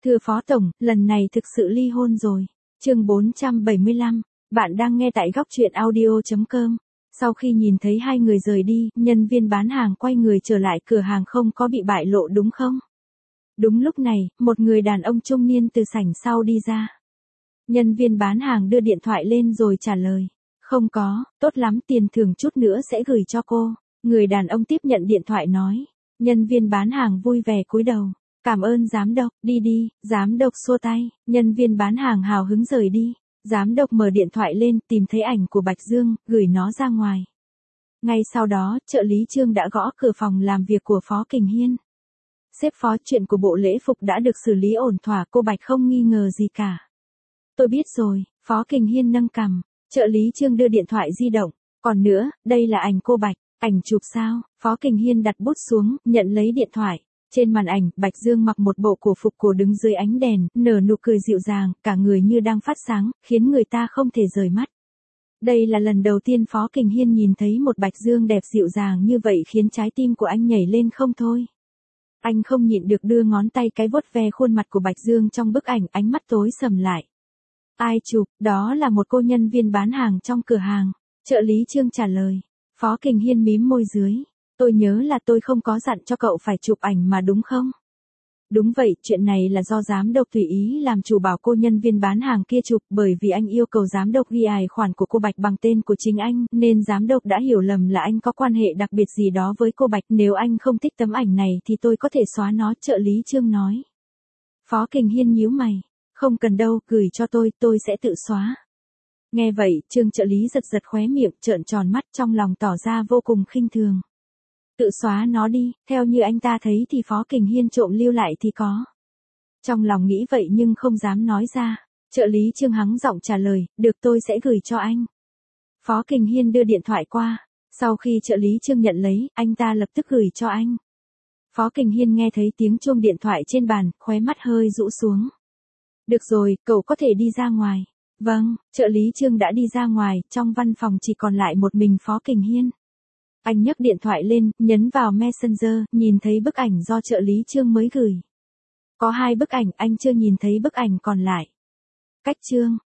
Thưa Phó Tổng, lần này thực sự ly hôn rồi. Chương 475, bạn đang nghe tại góc truyện audio.com. Sau khi nhìn thấy hai người rời đi, nhân viên bán hàng quay người trở lại cửa hàng không có bị bại lộ đúng không? Đúng lúc này, một người đàn ông trung niên từ sảnh sau đi ra. Nhân viên bán hàng đưa điện thoại lên rồi trả lời. Không có, tốt lắm, tiền thưởng chút nữa sẽ gửi cho cô. Người đàn ông tiếp nhận điện thoại nói. Nhân viên bán hàng vui vẻ cúi đầu. Cảm ơn giám đốc, đi đi, giám đốc xua tay, nhân viên bán hàng hào hứng rời đi. Giám đốc mở điện thoại lên, tìm thấy ảnh của Bạch Dương, gửi nó ra ngoài. Ngay sau đó, trợ lý Trương đã gõ cửa phòng làm việc của Phó Kình Hiên. Sếp Phó, chuyện của bộ lễ phục đã được xử lý ổn thỏa, cô Bạch không nghi ngờ gì cả. Tôi biết rồi, Phó Kình Hiên nâng cằm, trợ lý Trương đưa điện thoại di động. Còn nữa, đây là ảnh cô Bạch, ảnh chụp sao? Phó Kình Hiên đặt bút xuống, nhận lấy điện thoại. Trên màn ảnh, Bạch Dương mặc một bộ cổ phục cổ đứng dưới ánh đèn, nở nụ cười dịu dàng, cả người như đang phát sáng, khiến người ta không thể rời mắt. Đây là lần đầu tiên Phó Kình Hiên nhìn thấy một Bạch Dương đẹp dịu dàng như vậy khiến trái tim của anh nhảy lên không thôi. Anh không nhịn được đưa ngón tay cái vuốt ve khuôn mặt của Bạch Dương trong bức ảnh, ánh mắt tối sầm lại. Ai chụp? Đó là một cô nhân viên bán hàng trong cửa hàng. Trợ lý Trương trả lời. Phó Kình Hiên mím môi dưới. Tôi nhớ là tôi không có dặn cho cậu phải chụp ảnh mà đúng không? Đúng vậy, chuyện này là do giám đốc tùy ý làm chủ bảo cô nhân viên bán hàng kia chụp, bởi vì anh yêu cầu giám đốc ghi tài khoản của cô Bạch bằng tên của chính anh, nên giám đốc đã hiểu lầm là anh có quan hệ đặc biệt gì đó với cô Bạch. Nếu anh không thích tấm ảnh này thì tôi có thể xóa nó, trợ lý Trương nói. Phó Kình Hiên nhíu mày. Không cần đâu, gửi cho tôi sẽ tự xóa. Nghe vậy, Trương trợ lý giật giật khóe miệng, trợn tròn mắt, trong lòng tỏ ra vô cùng khinh thường. Tự xóa nó đi, theo như anh ta thấy thì Phó Kình Hiên trộm lưu lại thì có. Trong lòng nghĩ vậy nhưng không dám nói ra. Trợ lý Trương hắng giọng trả lời, được, tôi sẽ gửi cho anh. Phó Kình Hiên đưa điện thoại qua. Sau khi trợ lý Trương nhận lấy, anh ta lập tức gửi cho anh. Phó Kình Hiên nghe thấy tiếng chuông điện thoại trên bàn, khóe mắt hơi rũ xuống. Được rồi, cậu có thể đi ra ngoài. Vâng, trợ lý Trương đã đi ra ngoài, trong văn phòng chỉ còn lại một mình Phó Kình Hiên. Anh nhấc điện thoại lên, nhấn vào Messenger, nhìn thấy bức ảnh do trợ lý Trương mới gửi. Có 2 bức ảnh, anh chưa nhìn thấy bức ảnh còn lại. Cách Trương,